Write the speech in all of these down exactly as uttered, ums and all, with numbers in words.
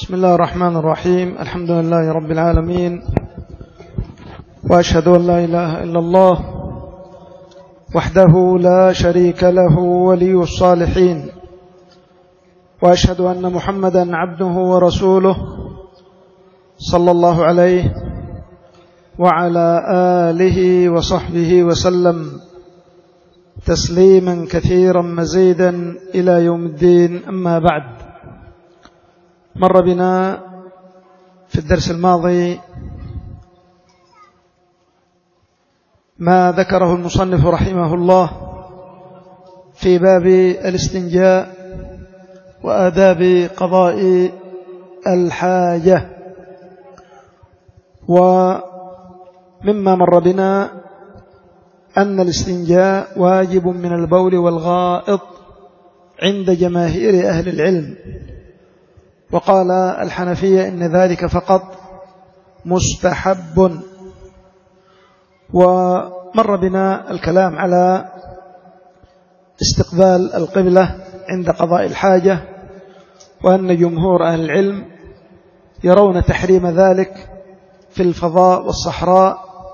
بسم الله الرحمن الرحيم. الحمد لله رب العالمين، وأشهد أن لا إله إلا الله وحده لا شريك له ولي الصالحين، وأشهد أن محمدا عبده ورسوله صلى الله عليه وعلى آله وصحبه وسلم تسليما كثيرا مزيدا إلى يوم الدين. أما بعد، مر بنا في الدرس الماضي ما ذكره المصنف رحمه الله في باب الاستنجاء وآداب قضاء الحاجة. ومما مر بنا أن الاستنجاء واجب من البول والغائط عند جماهير أهل العلم، وقال الحنفية إن ذلك فقط مستحب. ومر بنا الكلام على استقبال القبلة عند قضاء الحاجة، وأن جمهور أهل العلم يرون تحريم ذلك في الفضاء والصحراء،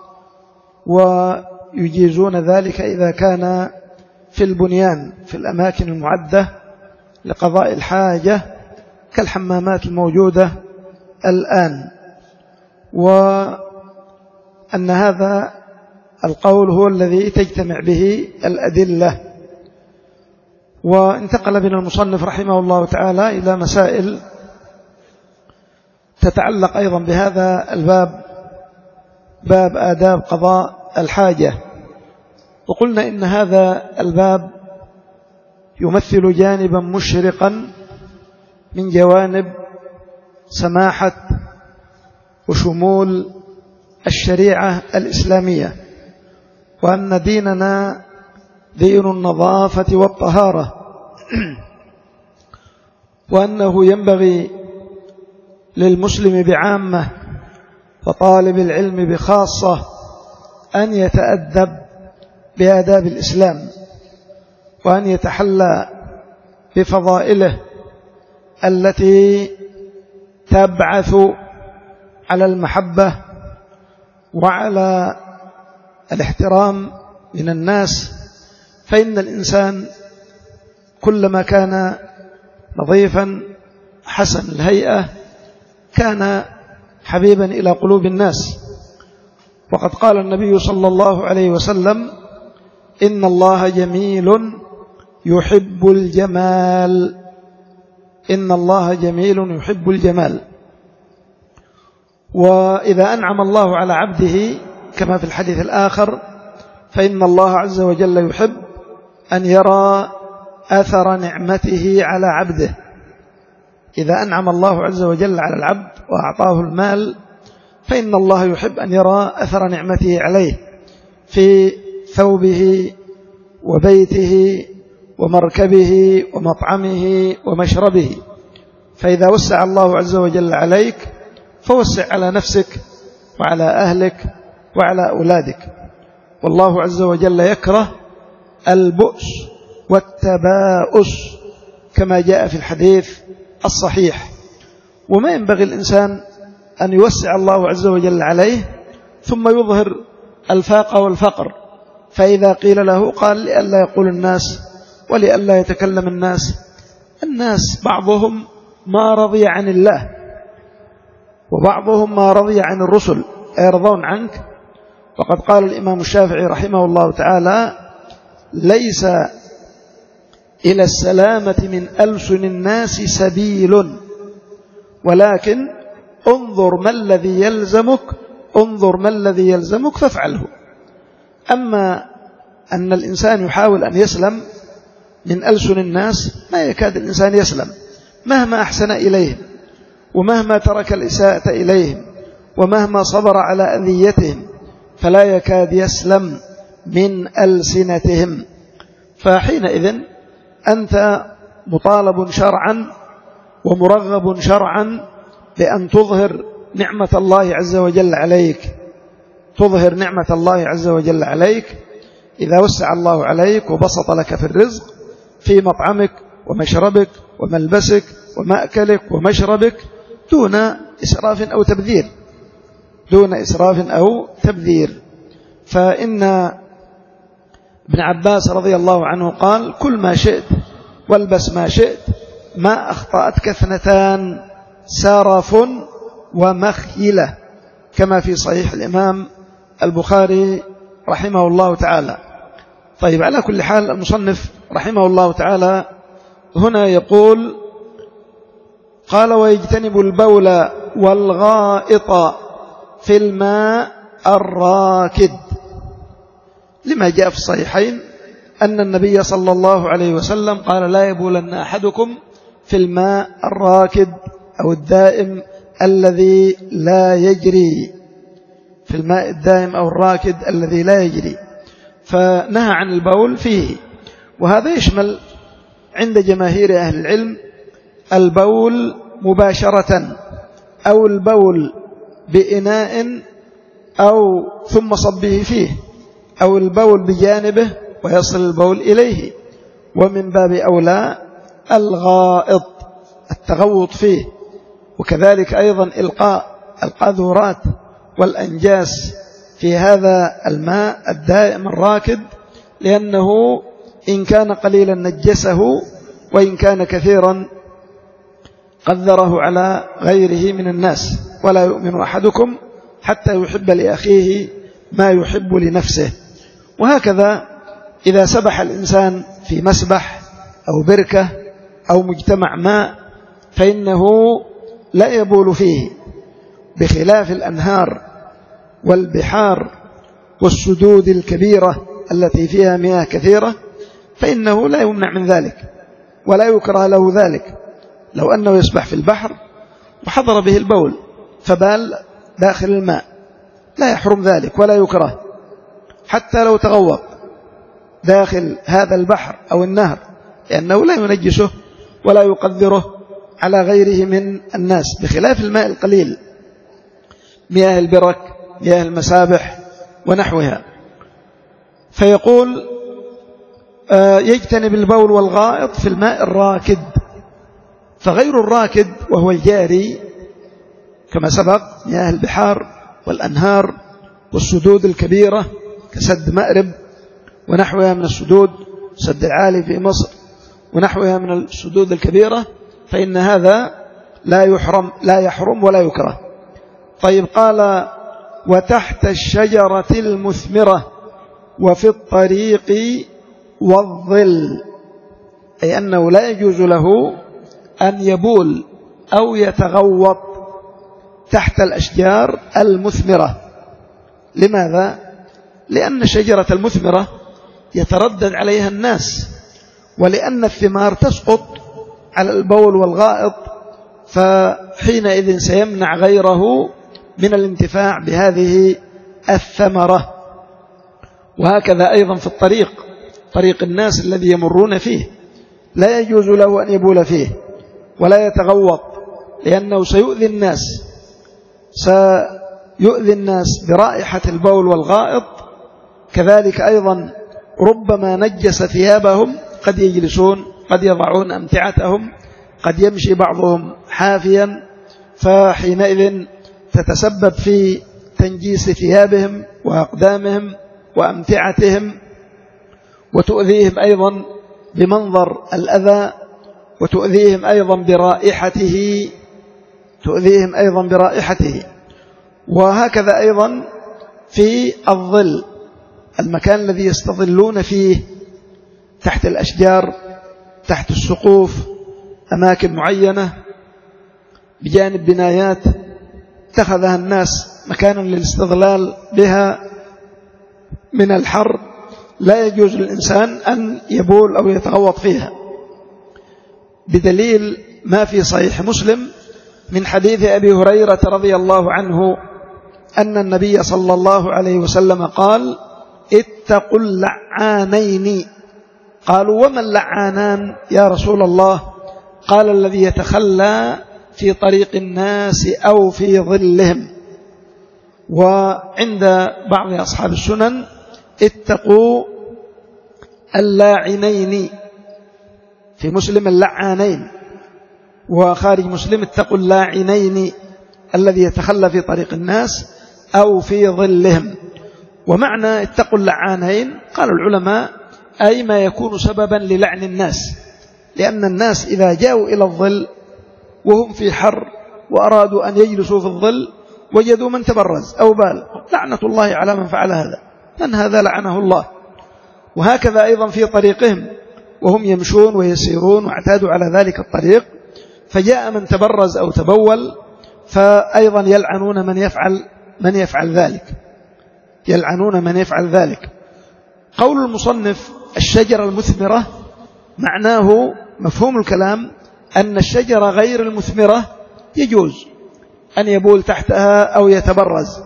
ويجيزون ذلك إذا كان في البنيان في الأماكن المعدة لقضاء الحاجة كالحمامات الموجودة الآن. وأن هذا القول هو الذي تجتمع به الأدلة. وانتقل بنا المصنف رحمه الله تعالى إلى مسائل تتعلق أيضا بهذا الباب، باب آداب قضاء الحاجة. وقلنا إن هذا الباب يمثل جانبا مشرقا من جوانب سماحة وشمول الشريعة الإسلامية، وأن ديننا دين النظافة والطهارة، وأنه ينبغي للمسلم بعامة وطالب العلم بخاصة أن يتأدب بآداب الإسلام، وأن يتحلى بفضائله التي تبعث على المحبة وعلى الاحترام من الناس. فإن الإنسان كلما كان نظيفا حسن الهيئة كان حبيبا إلى قلوب الناس. وقد قال النبي صلى الله عليه وسلم: إن الله جميل يحب الجمال. إن الله جميل يحب الجمال. وإذا أنعم الله على عبده كما في الحديث الآخر فإن الله عز وجل يحب أن يرى أثر نعمته على عبده. إذا أنعم الله عز وجل على العبد وأعطاه المال فإن الله يحب أن يرى أثر نعمته عليه في ثوبه وبيته ومركبه ومطعمه ومشربه. فإذا وسع الله عز وجل عليك فوسع على نفسك وعلى أهلك وعلى أولادك. والله عز وجل يكره البؤس والتباؤس كما جاء في الحديث الصحيح. وما ينبغي الإنسان أن يوسع الله عز وجل عليه ثم يظهر الفاقة والفقر، فإذا قيل له قال لئلا يقول الناس ولئلا يتكلم الناس. الناس بعضهم ما رضي عن الله، وبعضهم ما رضي عن الرسل يرضون عنك. وقد قال الإمام الشافعي رحمه الله تعالى: ليس إلى السلامة من ألسن الناس سبيل، ولكن انظر ما الذي يلزمك انظر ما الذي يلزمك فافعله. أما أن الإنسان يحاول أن يسلم من ألسن الناس ما يكاد الإنسان يسلم، مهما أحسن إليهم ومهما ترك الإساءة إليهم ومهما صبر على أذيتهم فلا يكاد يسلم من ألسنتهم. فحينئذ أنت مطالب شرعا ومرغب شرعا بأن تظهر نعمة الله عز وجل عليك، تظهر نعمة الله عز وجل عليك إذا وسع الله عليك وبسط لك في الرزق في مطعمك ومشربك وملبسك ومأكلك ومشربك، دون إسراف أو تبذير دون إسراف أو تبذير. فإن ابن عباس رضي الله عنه قال: كل ما شئت والبس ما شئت ما أخطأتك اثنتان سرف ومخيلة، كما في صحيح الإمام البخاري رحمه الله تعالى. طيب، على كل حال المصنف رحمه الله تعالى هنا يقول: قال: ويجتنب البول والغائط في الماء الراكد، لما جاء في الصحيحين أن النبي صلى الله عليه وسلم قال: لا يبولن أحدكم في الماء الراكد أو الدائم الذي لا يجري، في الماء الدائم أو الراكد الذي لا يجري، فنهى عن البول فيه. وهذا يشمل عند جماهير أهل العلم البول مباشرة، أو البول بإناء أو ثم صبه فيه، أو البول بجانبه ويصل البول إليه، ومن باب أولى الغائط التغوط فيه، وكذلك أيضا إلقاء القاذورات والأنجاس في هذا الماء الدائم الراكد، لأنه إن كان قليلا نجسه، وإن كان كثيرا قذره على غيره من الناس. ولا يؤمن أحدكم حتى يحب لأخيه ما يحب لنفسه. وهكذا إذا سبح الإنسان في مسبح أو بركة أو مجتمع ماء فإنه لا يبول فيه، بخلاف الأنهار والبحار والسدود الكبيرة التي فيها مياه كثيرة، فإنه لا يمنع من ذلك ولا يكره له ذلك. لو أنه يسبح في البحر وحضر به البول فبال داخل الماء لا يحرم ذلك ولا يكره، حتى لو تغوط داخل هذا البحر أو النهر، لأنه لا ينجسه ولا يقدره على غيره من الناس، بخلاف الماء القليل، مياه البرك، مياه المسابح ونحوها. فيقول: يجتنب البول والغائط في الماء الراكد. فغير الراكد وهو الجاري كما سبق، مياه البحار والأنهار والسدود الكبيرة كسد مأرب ونحوها من السدود، سد العالي في مصر ونحوها من السدود الكبيرة، فإن هذا لا يحرم لا يحرم ولا يكره. طيب، قال: وتحت الشجرة المثمرة وفي الطريق والظل، أي أنه لا يجوز له أن يبول أو يتغوط تحت الأشجار المثمرة. لماذا؟ لأن الشجرة المثمرة يتردد عليها الناس، ولأن الثمار تسقط على البول والغائط، فحينئذ سيمنع غيره من الانتفاع بهذه الثمرة. وهكذا أيضا في الطريق، طريق الناس الذي يمرون فيه لا يجوز له أن يبول فيه ولا يتغوط، لأنه سيؤذي الناس سيؤذي الناس برائحة البول والغائط. كذلك أيضا ربما نجس ثيابهم، قد يجلسون، قد يضعون أمتعتهم، قد يمشي بعضهم حافيا، فحينئذ تتسبب في تنجيس ثيابهم وأقدامهم وأمتعتهم، وتؤذيهم أيضا بمنظر الأذى، وتؤذيهم أيضا برائحته تؤذيهم أيضا برائحته. وهكذا أيضا في الظل، المكان الذي يستظلون فيه تحت الأشجار، تحت السقوف، أماكن معينة بجانب بنايات اتخذها الناس مكانا للاستظلال بها من الحر، لا يجوز للإنسان أن يبول أو يتغوط فيها، بدليل ما في صحيح مسلم من حديث أبي هريرة رضي الله عنه أن النبي صلى الله عليه وسلم قال: اتقوا اللعانين. قالوا: وما اللعانان يا رسول الله؟ قال: الذي يتخلى في طريق الناس أو في ظلهم. وعند بعض أصحاب السنن: اتقوا اللاعنين، في مسلم اللعانين. وخارج مسلم اتقوا اللاعنين الذي يتخلى في طريق الناس أو في ظلهم. ومعنى اتقوا اللعانين قال العلماء أي ما يكون سببا للعن الناس، لأن الناس إذا جاءوا إلى الظل وهم في حر وأرادوا أن يجلسوا في الظل وجدوا من تبرز أو بال، لعنة الله على من فعل هذا، من هذا لعنه الله. وهكذا أيضا في طريقهم وهم يمشون ويسيرون واعتادوا على ذلك الطريق، فجاء من تبرز أو تبول فأيضا يلعنون من يفعل من يفعل ذلك يلعنون من يفعل ذلك. قول المصنف الشجرة المثمرة معناه مفهوم الكلام أن الشجرة غير المثمرة يجوز أن يبول تحتها أو يتبرز،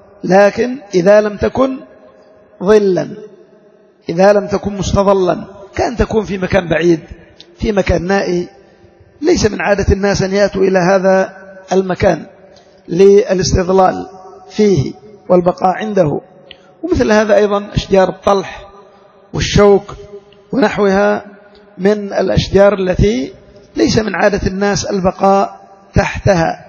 لكن إذا لم تكن ظلا، إذا لم تكن مستظلا، كأن تكون في مكان بعيد، في مكان نائي، ليس من عادة الناس أن يأتوا إلى هذا المكان للاستظلال فيه والبقاء عنده. ومثل هذا أيضا أشجار الطلح والشوك ونحوها من الأشجار التي ليس من عادة الناس البقاء تحتها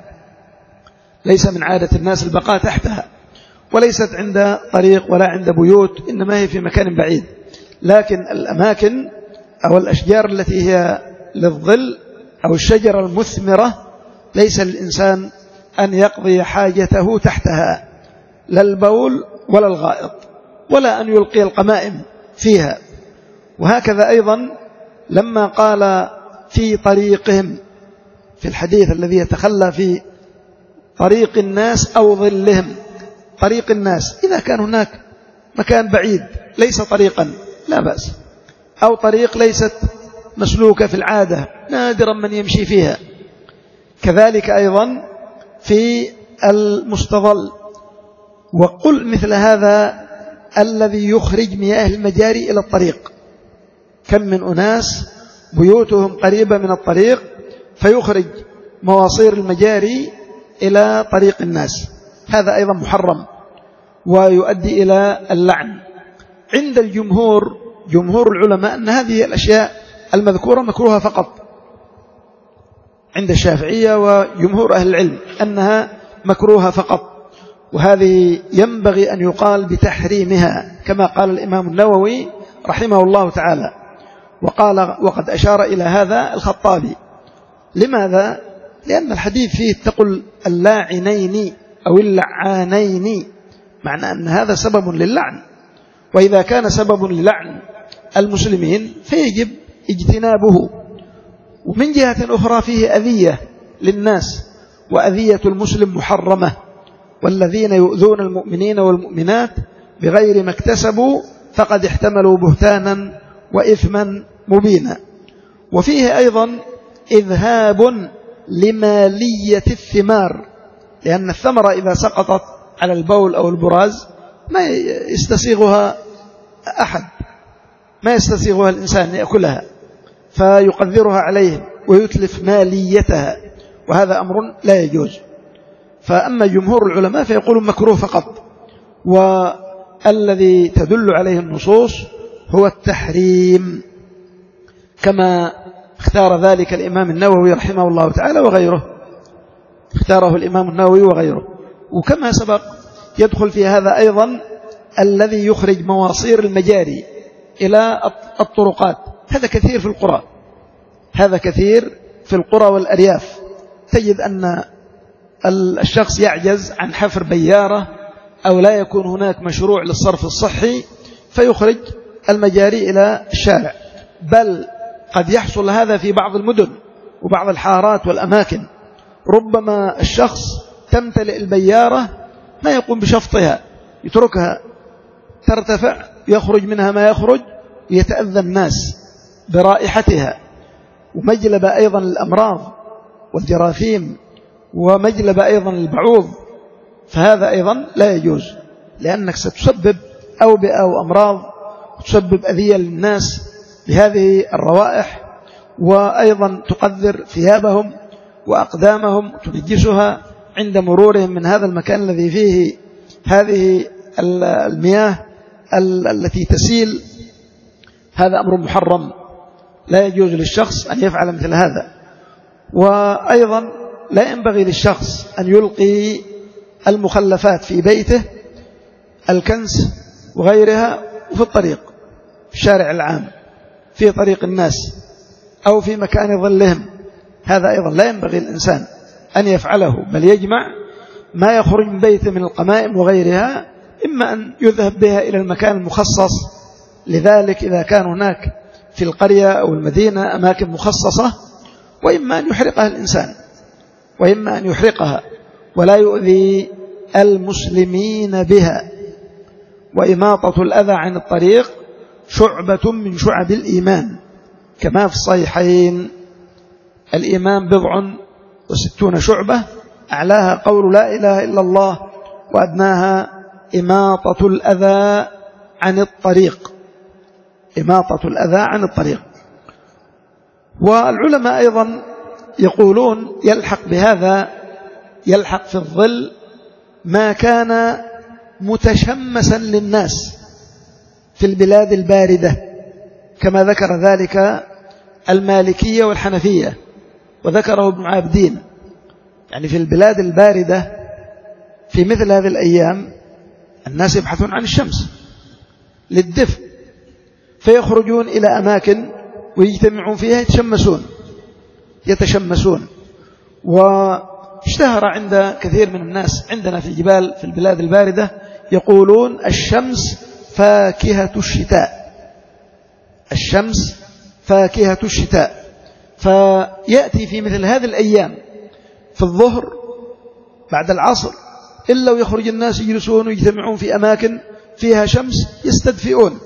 ليس من عادة الناس البقاء تحتها وليست عند طريق ولا عند بيوت، إنما هي في مكان بعيد. لكن الأماكن أو الأشجار التي هي للظل أو الشجرة المثمرة ليس للإنسان أن يقضي حاجته تحتها، لا البول ولا الغائط، ولا أن يلقي القمائم فيها. وهكذا أيضا لما قال في طريقهم في الحديث الذي يتخلى في طريق الناس أو ظلهم، طريق الناس إذا كان هناك مكان بعيد ليس طريقا لا بأس، أو طريق ليست مسلوكة في العادة نادرا من يمشي فيها. كذلك أيضا في المستظل. وقل مثل هذا الذي يخرج مياه المجاري إلى الطريق، كم من أناس بيوتهم قريبة من الطريق فيخرج مواصير المجاري إلى طريق الناس، هذا أيضا محرم ويؤدي إلى اللعن. عند الجمهور جمهور العلماء أن هذه الأشياء المذكورة مكروهة فقط، عند الشافعية وجمهور أهل العلم أنها مكروهة فقط، وهذه ينبغي أن يقال بتحريمها كما قال الإمام النووي رحمه الله تعالى، وقال وقد أشار إلى هذا الخطابي. لماذا؟ لأن الحديث فيه اتقوا اللاعنين أو اللعانين، معنى أن هذا سبب للعن، وإذا كان سبب للعن المسلمين فيجب اجتنابه. ومن جهة أخرى فيه أذية للناس، وأذية المسلم محرمة، والذين يؤذون المؤمنين والمؤمنات بغير ما اكتسبوا فقد احتملوا بهتانا وإثما مبينا. وفيه أيضا إذهاب لمالية الثمار، لأن الثمرة إذا سقطت على البول أو البراز ما يستسيغها أحد، ما يستسيغها الإنسان يأكلها، فيقذرها عليه ويتلف ماليتها، وهذا أمر لا يجوز. فأما جمهور العلماء فيقولون مكروه فقط، والذي تدل عليه النصوص هو التحريم، كما اختار ذلك الإمام النووي رحمه الله تعالى وغيره، اختاره الإمام النووي وغيره. وكما سبق يدخل في هذا أيضا الذي يخرج مواصير المجاري إلى الطرقات، هذا كثير في القرى، هذا كثير في القرى والأرياف، تجد أن الشخص يعجز عن حفر بيارة أو لا يكون هناك مشروع للصرف الصحي فيخرج المجاري إلى الشارع، بل قد يحصل هذا في بعض المدن وبعض الحارات والأماكن، ربما الشخص تمتلئ البيارة ما يقوم بشفطها، يتركها ترتفع يخرج منها ما يخرج، يتأذى الناس برائحتها، ومجلب أيضا الأمراض والجراثيم، ومجلب أيضا البعوض، فهذا أيضا لا يجوز، لأنك ستسبب أوبئة وأمراض وتسبب أذية للناس بهذه الروائح، وأيضا تقذر ثيابهم وأقدامهم تنجسها عند مرورهم من هذا المكان الذي فيه هذه المياه التي تسيل. هذا أمر محرم لا يجوز للشخص أن يفعل مثل هذا. وأيضا لا ينبغي للشخص أن يلقي المخلفات في بيته، الكنس وغيرها، وفي الطريق، في الشارع العام، في طريق الناس، أو في مكان ظلهم. هذا أيضا لا ينبغي الإنسان أن يفعله، بل يجمع ما يخرج من بيته من القمائم وغيرها، إما أن يذهب بها إلى المكان المخصص لذلك إذا كان هناك في القرية أو المدينة أماكن مخصصة، وإما أن يحرقها الإنسان، وإما أن يحرقها ولا يؤذي المسلمين بها. وإماطة الأذى عن الطريق شعبة من شعب الإيمان، كما في الصحيحين: الإيمان بضع وستون شعبة، أعلاها قول لا إله إلا الله، وأدناها إماطة الأذى عن الطريق. إماطة الأذى عن الطريق. والعلماء أيضا يقولون يلحق بهذا، يلحق في الظل ما كان متشمسا للناس في البلاد الباردة، كما ذكر ذلك المالكية والحنفية، وذكره ابن عابدين. يعني في البلاد الباردة في مثل هذه الأيام الناس يبحثون عن الشمس للدفء، فيخرجون إلى أماكن ويجتمعون فيها يتشمسون يتشمسون واشتهر عند كثير من الناس عندنا في الجبال في البلاد الباردة يقولون: الشمس فاكهة الشتاء، الشمس فاكهة الشتاء. فيأتي في مثل هذه الأيام في الظهر بعد العصر إلا ويخرج الناس يجلسون ويجتمعون في أماكن فيها شمس يستدفئون.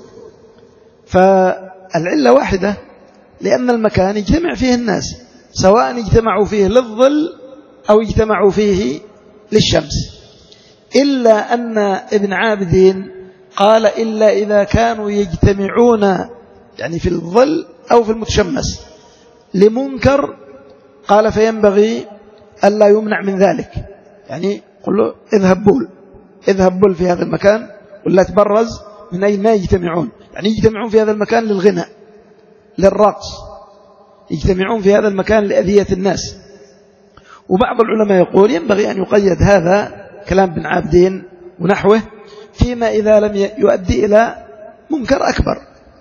فالعلة واحدة، لأن المكان يجتمع فيه الناس، سواء اجتمعوا فيه للظل أو اجتمعوا فيه للشمس. إلا أن ابن عابدين قال: إلا إذا كانوا يجتمعون يعني في الظل أو في المتشمس لمنكر، قال: فينبغي ألا يمنع من ذلك. يعني قل له: اذهب بول اذهب بول في هذا المكان، ولا تبرز من أين ما يجتمعون. يعني يجتمعون في هذا المكان للغناء، للرقص، يجتمعون في هذا المكان لأذية الناس. وبعض العلماء يقول ينبغي أن يقيد هذا كلام ابن عابدين ونحوه فيما إذا لم يؤدي إلى منكر أكبر،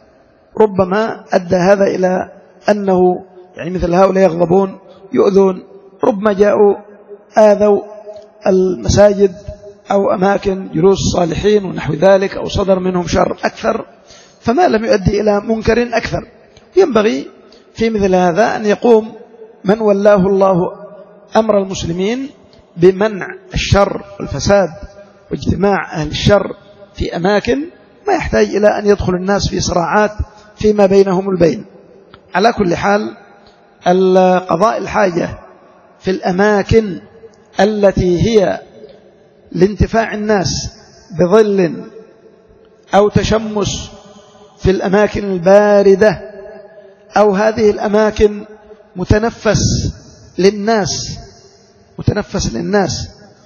ربما أدى هذا إلى أنه يعني مثل هؤلاء يغضبون يؤذون، ربما جاءوا آذوا المساجد أو أماكن جلوس الصالحين ونحو ذلك، أو صدر منهم شر أكثر، فما لم يؤدي إلى منكر أكثر. ينبغي في مثل هذا أن يقوم من ولاه الله أمر المسلمين بمنع الشر والفساد واجتماع أهل الشر في أماكن ما يحتاج إلى أن يدخل الناس في صراعات فيما بينهم البين. على كل حال، قضاء الحاجة في الأماكن التي هي لانتفاع الناس بظل أو تشمس في الأماكن الباردة، أو هذه الأماكن متنفس للناس متنفس للناس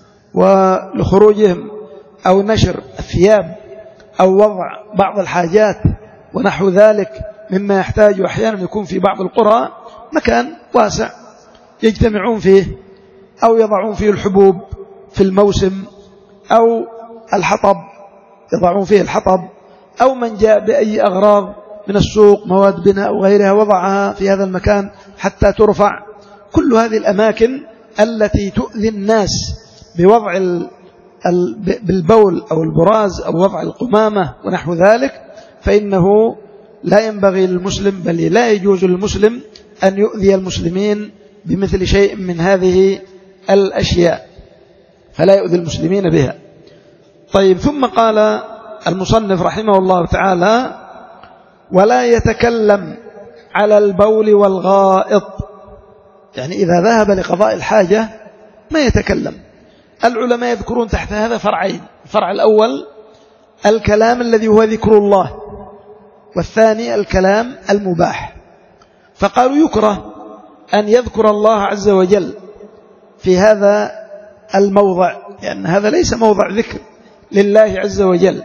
ولخروجهم، أو نشر الثياب، أو وضع بعض الحاجات ونحو ذلك مما يحتاج أحيانا يكون في بعض القرى مكان واسع يجتمعون فيه، أو يضعون فيه الحبوب في الموسم، أو الحطب يضعون فيه الحطب، أو من جاء بأي أغراض من السوق، مواد بناء وغيرها، وضعها في هذا المكان حتى ترفع. كل هذه الأماكن التي تؤذي الناس بوضع بالبول أو البراز أو وضع القمامة ونحو ذلك، فإنه لا ينبغي للمسلم، بل لا يجوز للمسلم أن يؤذي المسلمين بمثل شيء من هذه الأشياء، فلا يؤذي المسلمين بها. طيب، ثم قال المصنف رحمه الله تعالى: ولا يتكلم على البول والغائط. يعني إذا ذهب لقضاء الحاجة ما يتكلم. العلماء يذكرون تحت هذا فرعين: الفرع الأول الكلام الذي هو ذكر الله، والثاني الكلام المباح. فقالوا يكره أن يذكر الله عز وجل في هذا الموضع، لأن هذا ليس موضع ذكر لله عز وجل،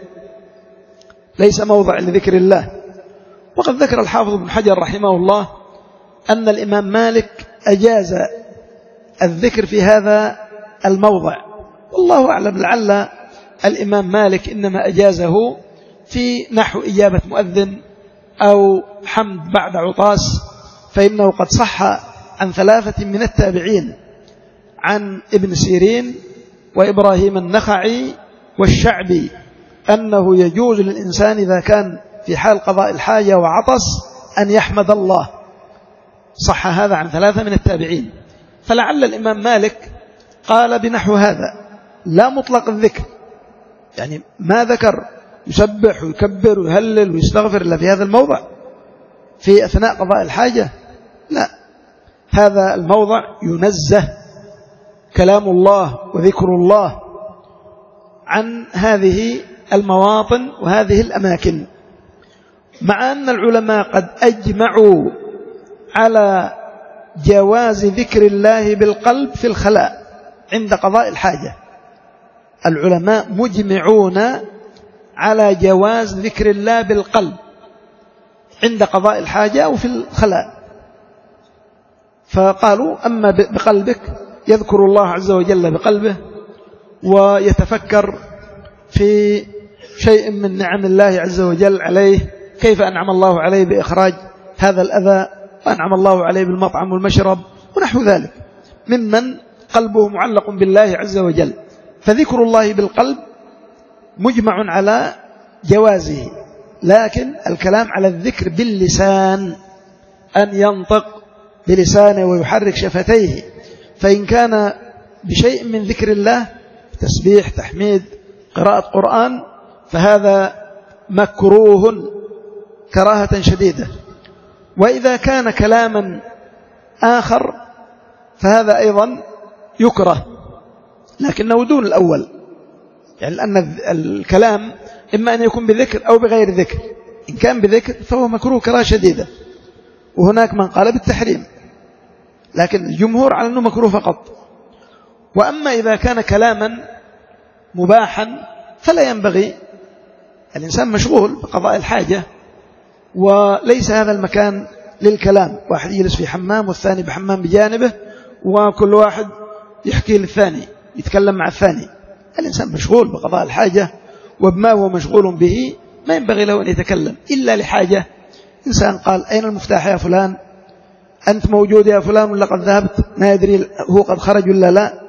ليس موضع لذكر الله. وقد ذكر الحافظ ابن حجر رحمه الله أن الإمام مالك أجاز الذكر في هذا الموضع، والله أعلم، لعل الإمام مالك إنما أجازه في نحو إجابة مؤذن أو حمد بعد عطاس، فإنه قد صح عن ثلاثة من التابعين، عن ابن سيرين وإبراهيم النخعي والشعبي، أنه يجوز للإنسان إذا كان في حال قضاء الحاجة وعطس أن يحمد الله. صح هذا عن ثلاثة من التابعين، فلعل الإمام مالك قال بنحو هذا لا مطلق الذكر، يعني ما ذكر يسبح ويكبر ويهلل ويستغفر إلا في هذا الموضع في أثناء قضاء الحاجة، لا، هذا الموضع ينزه كلام الله وذكر الله عن هذه المواطن وهذه الأماكن، مع أن العلماء قد أجمعوا على جواز ذكر الله بالقلب في الخلاء عند قضاء الحاجة. العلماء مجمعون على جواز ذكر الله بالقلب عند قضاء الحاجة أو في الخلاء، فقالوا أما بقلبك يذكر الله عز وجل بقلبه ويتفكر في شيء من نعم الله عز وجل عليه، كيف أنعم الله عليه بإخراج هذا الأذى، وأنعم الله عليه بالمطعم والمشرب ونحو ذلك ممن قلبه معلق بالله عز وجل، فذكر الله بالقلب مجمع على جوازه، لكن الكلام على الذكر باللسان، أن ينطق بلسانه ويحرك شفتيه، فإن كان بشيء من ذكر الله تسبيح تحميد قراءة قرآن فهذا مكروه كراهة شديدة، وإذا كان كلاما آخر فهذا أيضا يكره لكنه دون الأول، يعني لأن الكلام إما أن يكون بذكر أو بغير ذكر، إن كان بذكر فهو مكروه كراهة شديدة، وهناك من قال بالتحريم، لكن الجمهور على أنه مكروه فقط. وأما إذا كان كلاما مباحا فلا ينبغي، الإنسان مشغول بقضاء الحاجة وليس هذا المكان للكلام، واحد يجلس في حمام والثاني بحمام بجانبه وكل واحد يحكي للثاني يتكلم مع الثاني، الإنسان مشغول بقضاء الحاجة وبما هو مشغول به ما ينبغي له أن يتكلم إلا لحاجة. إنسان قال أين المفتاح يا فلان، أنت موجود يا فلان ولا قد ذهبت، ما يدري هو قد خرج ولا لا،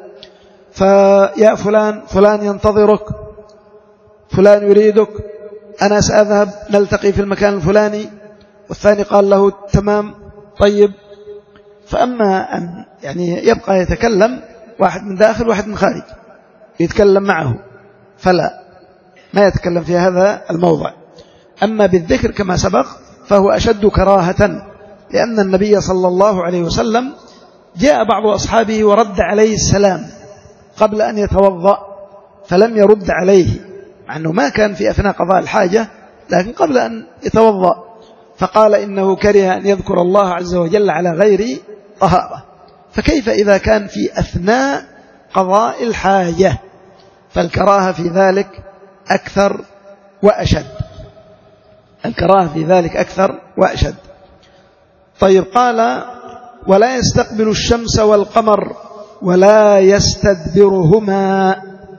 فيا فلان فلان ينتظرك، فلان يريدك، أنا سأذهب نلتقي في المكان الفلاني، والثاني قال له تمام طيب. فأما أن يعني يبقى يتكلم واحد من داخل واحد من خارج يتكلم معه فلا، ما يتكلم في هذا الموضع. أما بالذكر كما سبق فهو أشد كراهة، لأن النبي صلى الله عليه وسلم جاء بعض أصحابه ورد عليه السلام قبل أن يتوضأ فلم يرد عليه، مع أنه ما كان في أثناء قضاء الحاجة لكن قبل أن يتوضأ، فقال إنه كره أن يذكر الله عز وجل على غير طهارة، فكيف إذا كان في أثناء قضاء الحاجة؟ فالكراهة في ذلك أكثر وأشد، الكراهة في ذلك أكثر وأشد. طيب، قال ولا يستقبل الشمس والقمر ولا يستدبرهما.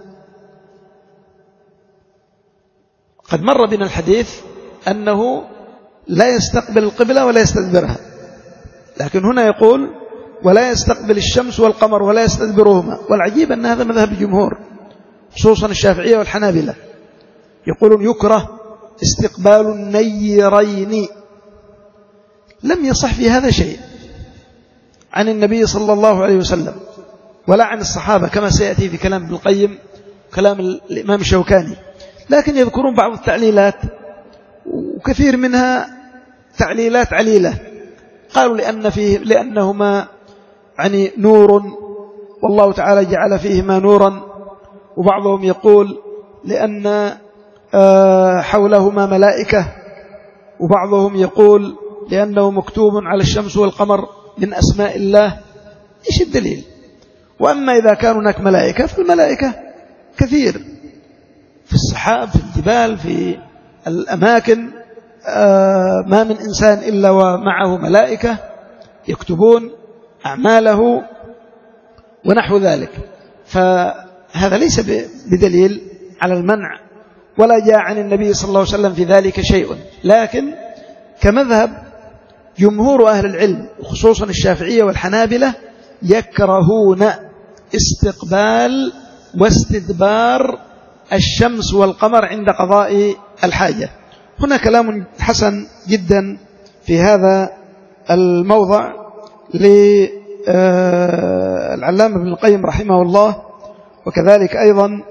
قد مر بنا الحديث أنه لا يستقبل القبلة ولا يستدبرها، لكن هنا يقول ولا يستقبل الشمس والقمر ولا يستدبرهما، والعجيب أن هذا مذهب الجمهور خصوصا الشافعية والحنابلة، يقولون يكره استقبال النيرين. لم يصح في هذا شيء عن النبي صلى الله عليه وسلم ولا عن الصحابة، كما سيأتي في كلام ابن القيم كلام الإمام الشوكاني، لكن يذكرون بعض التعليلات وكثير منها تعليلات عليلة. قالوا لأن فيه لأنهما يعني نور والله تعالى جعل فيهما نورا، وبعضهم يقول لأن حولهما ملائكة، وبعضهم يقول لأنه مكتوب على الشمس والقمر من أسماء الله. إيش الدليل؟ وأما إذا كان هناك ملائكة فالملائكة كثير في السحاب في الجبال في الأماكن، ما من إنسان إلا ومعه ملائكة يكتبون أعماله ونحو ذلك. فهذا ليس بدليل على المنع، ولا جاء عن النبي صلى الله عليه وسلم في ذلك شيء، لكن كمذهب جمهور أهل العلم خصوصا الشافعية والحنابلة يكرهون استقبال واستدبار الشمس والقمر عند قضاء الحاجة. هنا كلام حسن جدا في هذا الموضع للعلامة ابن القيم رحمه الله، وكذلك أيضا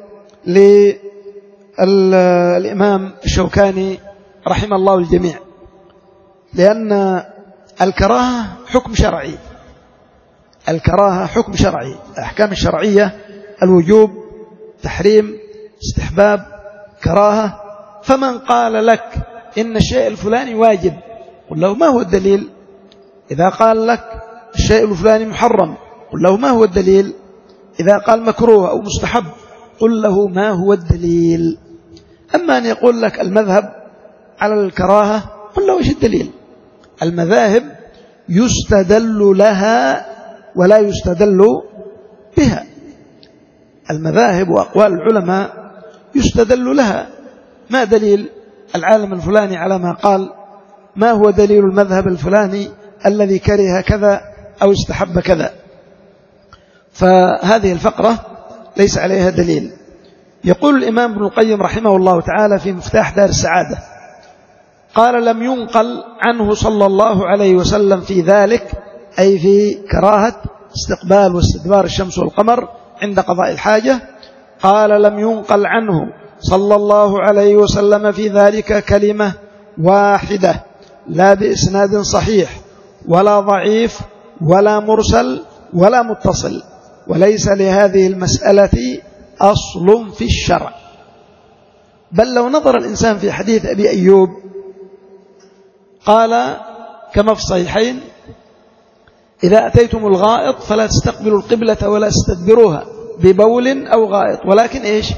للإمام الشوكاني رحمه الله الجميع، لأن الكراهة حكم شرعي، الكراهة حكم شرعي. الأحكام الشرعية الوجوب، تحريم، استحباب، كراهة. فمن قال لك إن الشيء الفلاني واجب قل له ما هو الدليل؟ إذا قال لك الشيء الفلاني محرم قل له ما هو الدليل؟ إذا قال مكروه أو مستحب قل له ما هو الدليل؟ أما أن يقول لك المذهب على الكراهة قل له إيش الدليل؟ المذاهب يستدل لها ولا يستدل بها. المذاهب وأقوال العلماء يستدل لها. ما دليل العالم الفلاني على ما قال؟ ما هو دليل المذهب الفلاني الذي كره كذا أو استحب كذا؟ فهذه الفقرة ليس عليها دليل. يقول الإمام ابن القيم رحمه الله تعالى في مفتاح دار السعادة قال: لم ينقل عنه صلى الله عليه وسلم في ذلك، أي في كراهة استقبال واستدبار الشمس والقمر عند قضاء الحاجة، قال: لم ينقل عنه صلى الله عليه وسلم في ذلك كلمة واحدة، لا بإسناد صحيح ولا ضعيف ولا مرسل ولا متصل، وليس لهذه المسألة أصل في الشرع. بل لو نظر الإنسان في حديث أبي أيوب قال كما في الصحيحين: إذا أتيتم الغائط فلا تستقبلوا القبلة ولا تستدبروها ببول أو غائط، ولكن إيش؟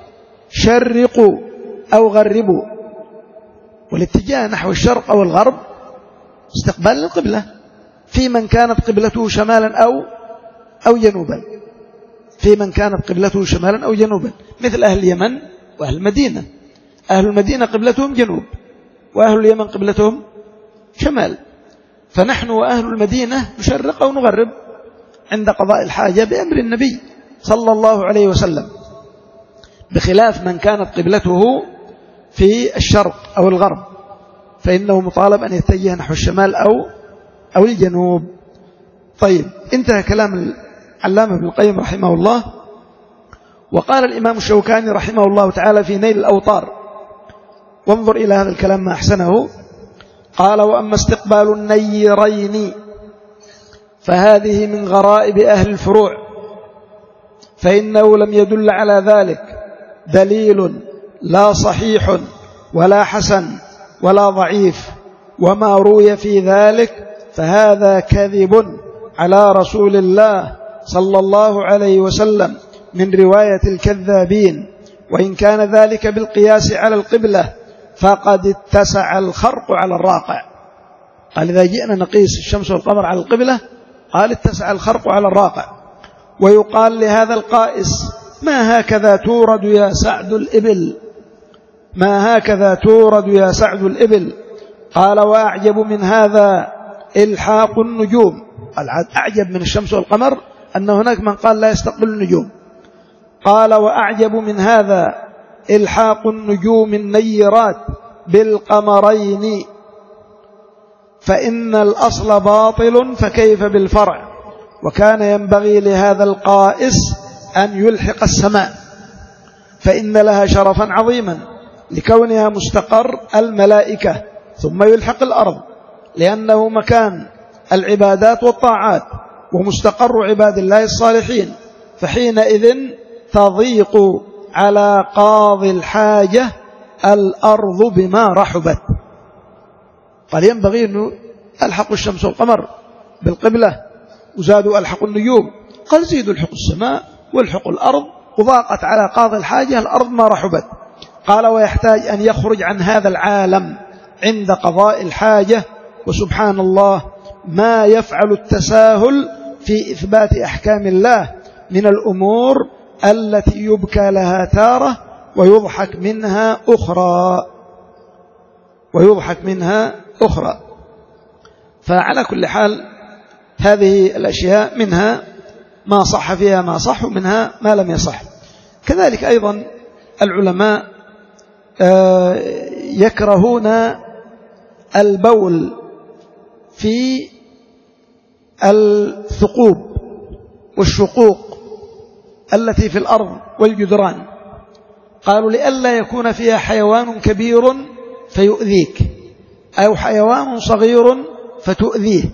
شرقوا أو غربوا. والاتجاه نحو الشرق أو الغرب استقبال للقبلة في من كانت قبلته شمالا أو أو جنوبا، في من كانت قبلته شمالا أو جنوبا، مثل أهل اليمن وأهل المدينة. أهل المدينة قبلتهم جنوب، وأهل اليمن قبلتهم شمال. فنحن وأهل المدينة نشرق أو نغرب عند قضاء الحاجة بأمر النبي صلى الله عليه وسلم، بخلاف من كانت قبلته في الشرق أو الغرب، فإنه مطالب أن يتجه نحو الشمال أو أو الجنوب. طيب، انتهى كلام العلامة ابن القيم رحمه الله. وقال الإمام الشوكاني رحمه الله تعالى في نيل الأوطار، وانظر إلى هذا الكلام ما أحسنه، قال: وأما استقبال النيرين فهذه من غرائب أهل الفروع، فإنه لم يدل على ذلك دليل لا صحيح ولا حسن ولا ضعيف، وما روي في ذلك فهذا كذب على رسول الله صلى الله عليه وسلم من رواية الكذابين، وإن كان ذلك بالقياس على القبلة فقد اتسع الخرق على الراقع. قال: إذا جئنا نقيس الشمس والقمر على القبلة قال اتسع الخرق على الراقع. ويقال لهذا القائس: ما هكذا تورد يا سعد الإبل، ما هكذا تورد يا سعد الإبل. قال: وأعجب من هذا إلحاق النجوم. أعجب من الشمس والقمر أن هناك من قال لا يستقبل النجوم. قال: وأعجب من هذا إلحاق النجوم النيرات بالقمرين، فإن الأصل باطل فكيف بالفرع؟ وكان ينبغي لهذا القائس أن يلحق السماء، فإن لها شرفا عظيما لكونها مستقر الملائكة، ثم يلحق الأرض لأنه مكان العبادات والطاعات ومستقر عباد الله الصالحين، فحينئذ تضيق على قاضي الحاجة الأرض بما رحبت. قال: ينبغي أن ألحق الشمس والقمر بالقبلة، وزادوا ألحقوا النجوم. قال: زيدوا الحقوا السماء والحقوا الأرض، وضاقت على قاضي الحاجة الأرض ما رحبت. قال: ويحتاج أن يخرج عن هذا العالم عند قضاء الحاجة، وسبحان الله ما يفعل التساهل في إثبات أحكام الله من الأمور التي يبكى لها تارة ويضحك منها أخرى ويضحك منها أخرى. فعلى كل حال هذه الأشياء منها ما صح فيها ما صح ومنها ما لم يصح. كذلك أيضا العلماء يكرهون البول في الثقوب والشقوق التي في الأرض والجدران. قالوا لئلا يكون فيها حيوان كبير فيؤذيك أو حيوان صغير فتؤذيه.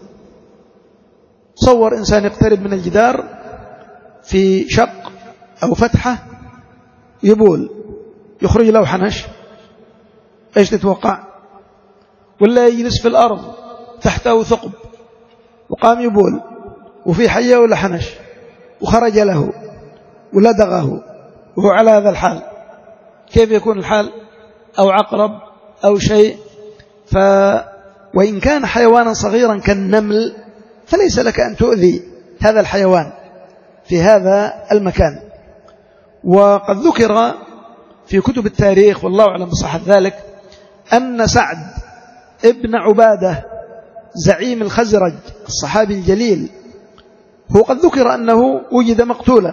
تصور إنسان يقترب من الجدار في شق أو فتحة يبول يخرج له حنش، إيش تتوقع؟ ولا يجلس في الأرض تحته ثقب وقام يبول وفي حية ولا حنش وخرج له ولدغه وهو على هذا الحال، كيف يكون الحال؟ أو عقرب أو شيء. ف وإن كان حيوانا صغيرا كالنمل فليس لك أن تؤذي هذا الحيوان في هذا المكان. وقد ذكر في كتب التاريخ والله أعلم بصحة ذلك أن سعد ابن عبادة زعيم الخزرج الصحابي الجليل هو قد ذكر أنه وجد مقتولا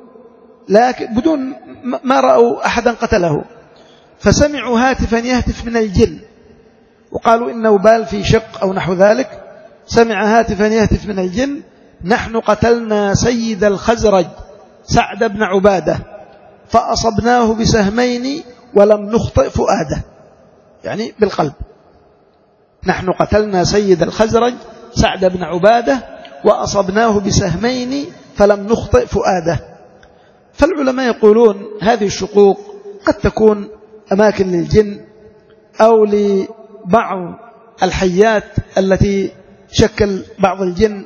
لكن بدون ما رأوا أحدا قتله، فسمعوا هاتفا يهتف من الجن وقالوا إنه بال في شق أو نحو ذلك. سمع هاتفا يهتف من الجن: نحن قتلنا سيد الخزرج سعد بن عبادة فأصبناه بسهمين ولم نخطئ فؤاده، يعني بالقلب. نحن قتلنا سيد الخزرج سعد بن عبادة وأصبناه بسهمين فلم نخطئ فؤاده. فالعلماء يقولون هذه الشقوق قد تكون أماكن للجن أو لبعض الحيات التي شكل بعض الجن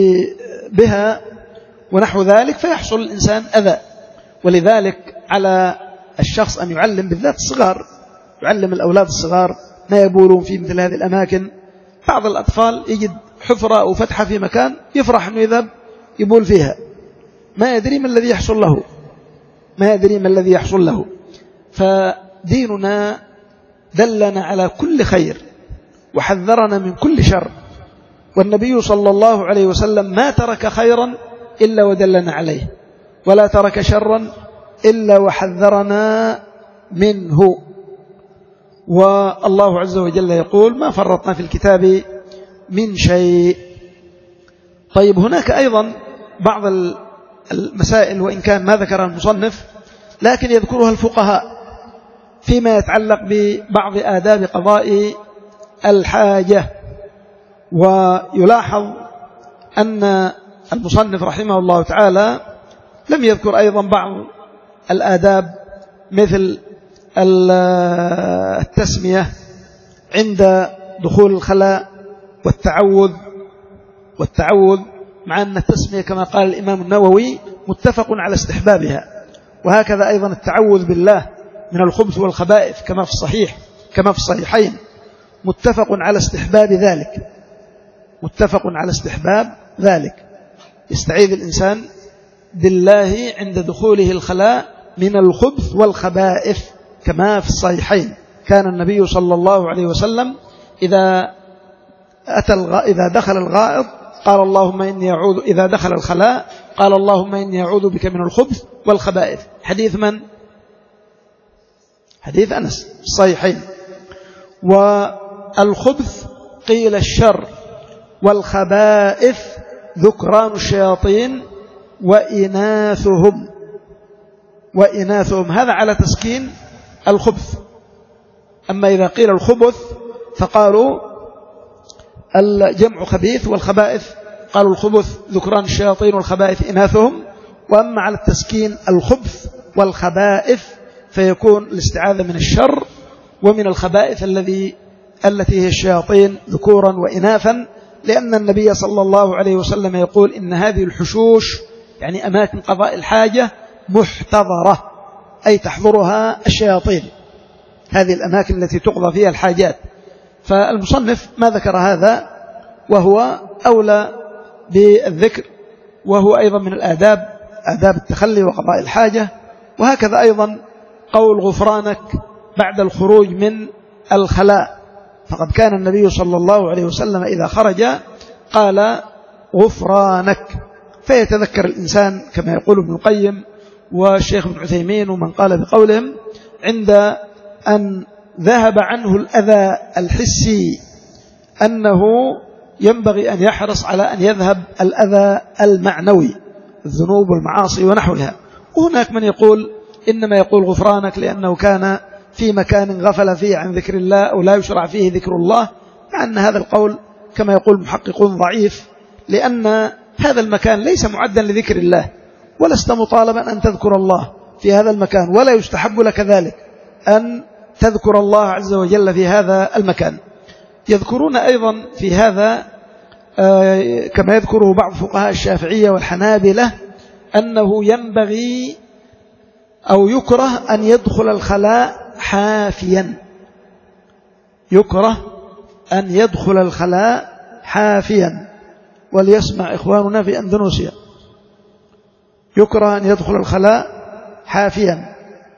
بها ونحو ذلك، فيحصل الإنسان أذى. ولذلك على الشخص أن يعلم بالذات الصغار، يعلم الأولاد الصغار ما يبولون في مثل هذه الأماكن. بعض الأطفال يجد حفرة أو فتحة في مكان يفرح أنه يذهب يبول فيها، ما يدري ما الذي يحصل له ما يدري ما الذي يحصل له. فديننا دلنا على كل خير وحذرنا من كل شر، والنبي صلى الله عليه وسلم ما ترك خيرا إلا ودلنا عليه، ولا ترك شرا إلا وحذرنا منه. والله عز وجل يقول: ما فرطنا في الكتاب من شيء. طيب، هناك أيضا بعض المسائل وإن كان ما ذكرها المصنف لكن يذكرها الفقهاء فيما يتعلق ببعض آداب قضاء الحاجة. ويلاحظ أن المصنف رحمه الله تعالى لم يذكر أيضا بعض الآداب مثل التسمية عند دخول الخلاء والتعوذ والتعوذ مع أن التسمية كما قال الإمام النووي متفق على استحبابها، وهكذا أيضا التعوذ بالله من الخبث والخبائث كما في الصحيح كما في الصحيحين متفق على استحباب ذلك متفق على استحباب ذلك يستعيذ الإنسان بالله عند دخوله الخلاء من الخبث والخبائث كما في الصحيحين. كان النبي صلى الله عليه وسلم إذا أتى الغ... إذا دخل الغائط قال اللهم إني أعوذ إذا دخل الخلاء قال اللهم إني أعوذ بك من الخبث والخبائث. حديث من؟ حديث أنس الصحيحين. والخبث قيل الشر، والخبائث ذكران الشياطين وإناثهم وإناثهم هذا على تسكين الخبث. أما إذا قيل الخبث فقالوا الجمع خبيث، والخبائث قالوا الخبث ذكران الشياطين والخبائث إناثهم. وأما على التسكين الخبث والخبائث فيكون الاستعاذة من الشر ومن الخبائث الذي التي هي الشياطين ذكورا وإناثا، لأن النبي صلى الله عليه وسلم يقول إن هذه الحشوش يعني أماكن قضاء الحاجة محتضرة، أي تحضرها الشياطين، هذه الأماكن التي تقضى فيها الحاجات. فالمصنف ما ذكر هذا وهو أولى بالذكر وهو أيضا من الآداب، آداب التخلي وقضاء الحاجة. وهكذا أيضا قول غفرانك بعد الخروج من الخلاء، فقد كان النبي صلى الله عليه وسلم إذا خرج قال غفرانك، فيتذكر الإنسان كما يقول ابن القيم والشيخ ابن عثيمين ومن قال بقولهم عند أن ذهب عنه الأذى الحسي أنه ينبغي أن يحرص على أن يذهب الأذى المعنوي، الذنوب والمعاصي ونحوها. وهناك من يقول إنما يقول غفرانك لأنه كان في مكان غفل فيه عن ذكر الله أو لا يشرع فيه ذكر الله، مع أن هذا القول كما يقول المحققون ضعيف، لأن هذا المكان ليس معدا لذكر الله، ولست مطالبا أن تذكر الله في هذا المكان، ولا يستحب لك ذلك أن تذكر الله عز وجل في هذا المكان. يذكرون أيضا في هذا كما يذكره بعض فقهاء الشافعية والحنابلة أنه ينبغي أو يكره أن يدخل الخلاء حافيا، يكره أن يدخل الخلاء حافيا. وليسمع إخواننا في أندونيسيا، يكره أن يدخل الخلاء حافيا.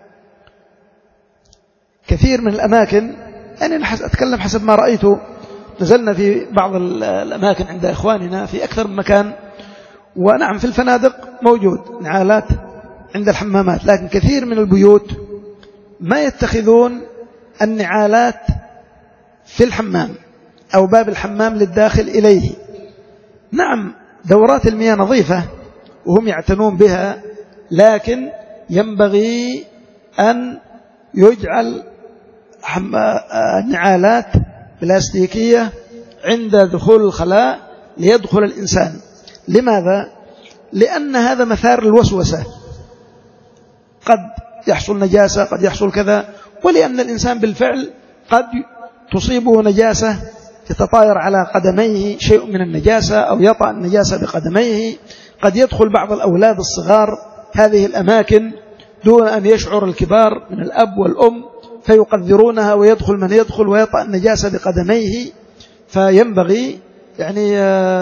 كثير من الأماكن، يعني أنا أتكلم حسب ما رأيته، نزلنا في بعض الأماكن عند إخواننا في أكثر من مكان، ونعم في الفنادق موجود نعالات عند الحمامات، لكن كثير من البيوت ما يتخذون النعالات في الحمام أو باب الحمام للداخل إليه. نعم دورات المياه نظيفة وهم يعتنون بها، لكن ينبغي أن يجعل النعالات بلاستيكية عند دخول الخلاء ليدخل الإنسان. لماذا؟ لأن هذا مثار الوسوسة، قد يحصل نجاسة، قد يحصل كذا، ولأن الإنسان بالفعل قد تصيبه نجاسة يتطاير على قدميه شيء من النجاسة أو يطأ النجاسة بقدميه. قد يدخل بعض الأولاد الصغار هذه الأماكن دون أن يشعر الكبار من الأب والأم فيقذرونها، ويدخل من يدخل ويطأ النجاسة بقدميه. فينبغي يعني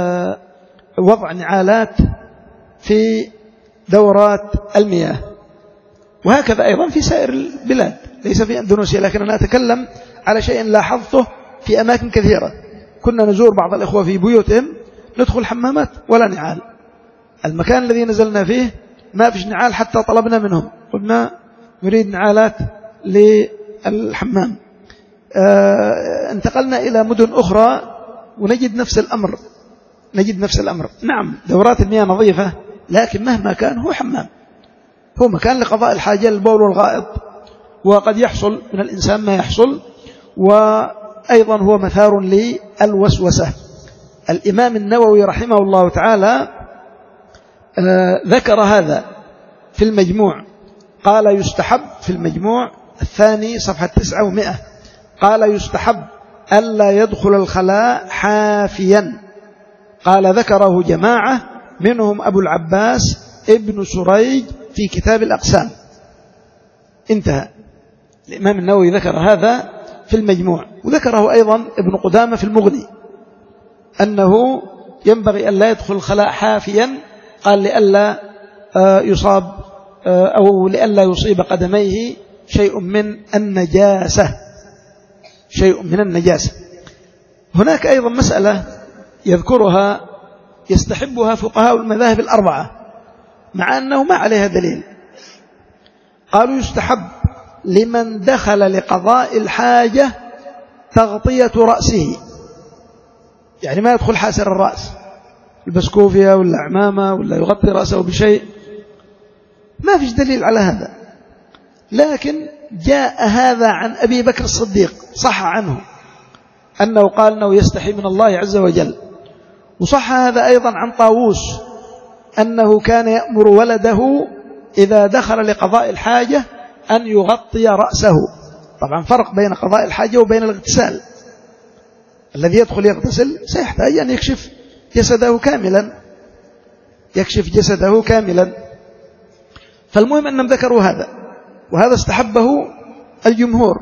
وضع نعالات في دورات المياه، وهكذا أيضا في سائر البلاد، ليس في أندونيسيا، لكن أنا أتكلم على شيء لاحظته في أماكن كثيرة. كنا نزور بعض الإخوة في بيوتهم، ندخل حمامات ولا نعال. المكان الذي نزلنا فيه ما فيش نعال، حتى طلبنا منهم قلنا نريد نعالات للحمام. آه انتقلنا إلى مدن أخرى ونجد نفس الأمر، نجد نفس الأمر. نعم دورات المياه نظيفة، لكن مهما كان هو حمام، هو مكان لقضاء الحاجة للبول والغائط، وقد يحصل من الإنسان ما يحصل، وأيضا هو مثار للوسوسة. الإمام النووي رحمه الله تعالى آه ذكر هذا في المجموع، قال يستحب في المجموع الثاني صفحة تسعة ومئة، قال يستحب ألا يدخل الخلاء حافيا. قال ذكره جماعة منهم أبو العباس ابن سريج في كتاب الأقسام. انتهى. الإمام النووي ذكر هذا في المجموع، وذكره أيضا ابن قدامة في المغني أنه ينبغي أن لا يدخل الخلاء حافيا، قال لألا يصاب أو لألا يصيب قدميه شيء من النجاسة، شيء من النجاسة. هناك أيضا مسألة يذكرها يستحبها فقهاء المذاهب الأربعة مع أنه ما عليها دليل. قالوا يستحب لمن دخل لقضاء الحاجة تغطية رأسه، يعني ما يدخل حاسر الرأس البسكوفيا ولا عمامة ولا يغطي رأسه بشيء، ما فيش دليل على هذا. لكن جاء هذا عن أبي بكر الصديق، صح عنه أنه قال أنه يستحي من الله عز وجل. وصح هذا أيضا عن طاووس أنه كان يأمر ولده إذا دخل لقضاء الحاجة أن يغطي رأسه. طبعا فرق بين قضاء الحاجة وبين الاغتسال. الذي يدخل يغتسل سيحتاج أن يكشف جسده كاملا، يكشف جسده كاملا. فالمهم أنهم ذكروا هذا، وهذا استحبه الجمهور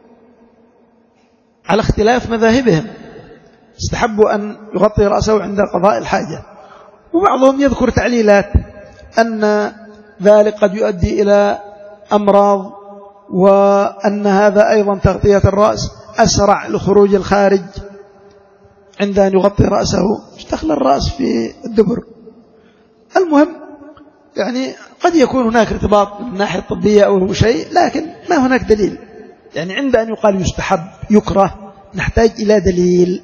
على اختلاف مذاهبهم، استحبوا أن يغطي رأسه عند قضاء الحاجة. وبعضهم يذكر تعليلات أن ذلك قد يؤدي إلى أمراض، وأن هذا أيضا تغطية الرأس أسرع لخروج الخارج عند أن يغطي رأسه. اشتغل الرأس في الدبر. المهم يعني قد يكون هناك ارتباط من الناحية الطبية أو شيء، لكن ما هناك دليل. يعني عند أن يقال يستحب يكره نحتاج إلى دليل.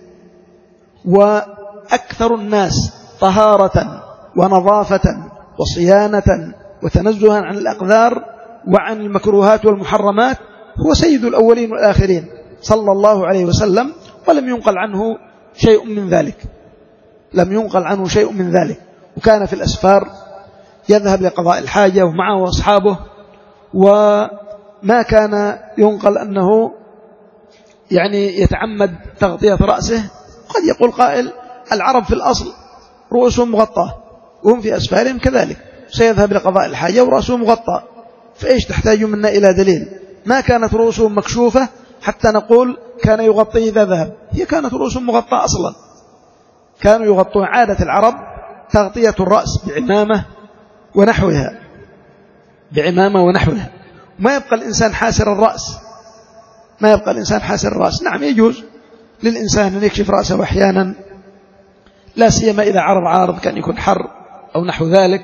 وأكثر الناس طهارة ونظافة وصيانة وتنزها عن الأقذار وعن المكروهات والمحرمات هو سيد الأولين والآخرين صلى الله عليه وسلم، ولم ينقل عنه شيء من ذلك. لم ينقل عنه شيء من ذلك. وكان في الأسفار يذهب لقضاء الحاجة ومعه أصحابه، وما كان ينقل أنه يعني يتعمد تغطية رأسه. قد يقول قائل العرب في الأصل رؤوسهم مغطاة وهم في أسفارهم كذلك، سيذهب لقضاء الحاجة ورأسه مغطى، فإيش تحتاج منا إلى دليل؟ ما كانت رؤوسهم مكشوفة حتى نقول كان يغطي إذا ذهب، هي كانت رؤوسهم مغطاة أصلا. كانوا يغطون، عادة العرب تغطية الرأس بعمامة ونحوها، بعمامة ونحوها. ما يبقى الإنسان حاسر الرأس، ما يبقى الإنسان حاسر الرأس. نعم يجوز للإنسان أن يكشف رأسه أحيانا، لا سيما إذا عرض عارض كان يكون حر أو نحو ذلك،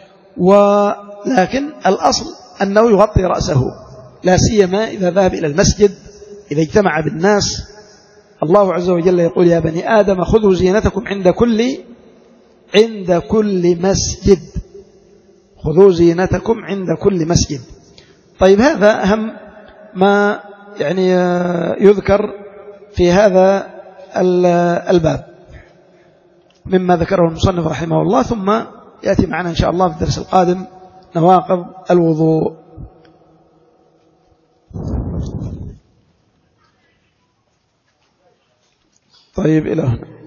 ولكن الأصل أنه يغطي رأسه، لا سيما إذا ذهب إلى المسجد، إذا اجتمع بالناس. الله عز وجل يقول يا بني آدم خذوا زينتكم عند كل عند كل مسجد، خذوا زينتكم عند كل مسجد. طيب هذا أهم ما يعني يذكر في هذا الباب مما ذكره المصنف رحمه الله. ثم يأتي معنا إن شاء الله في الدرس القادم نواقض الوضوء. طيب إلى هنا.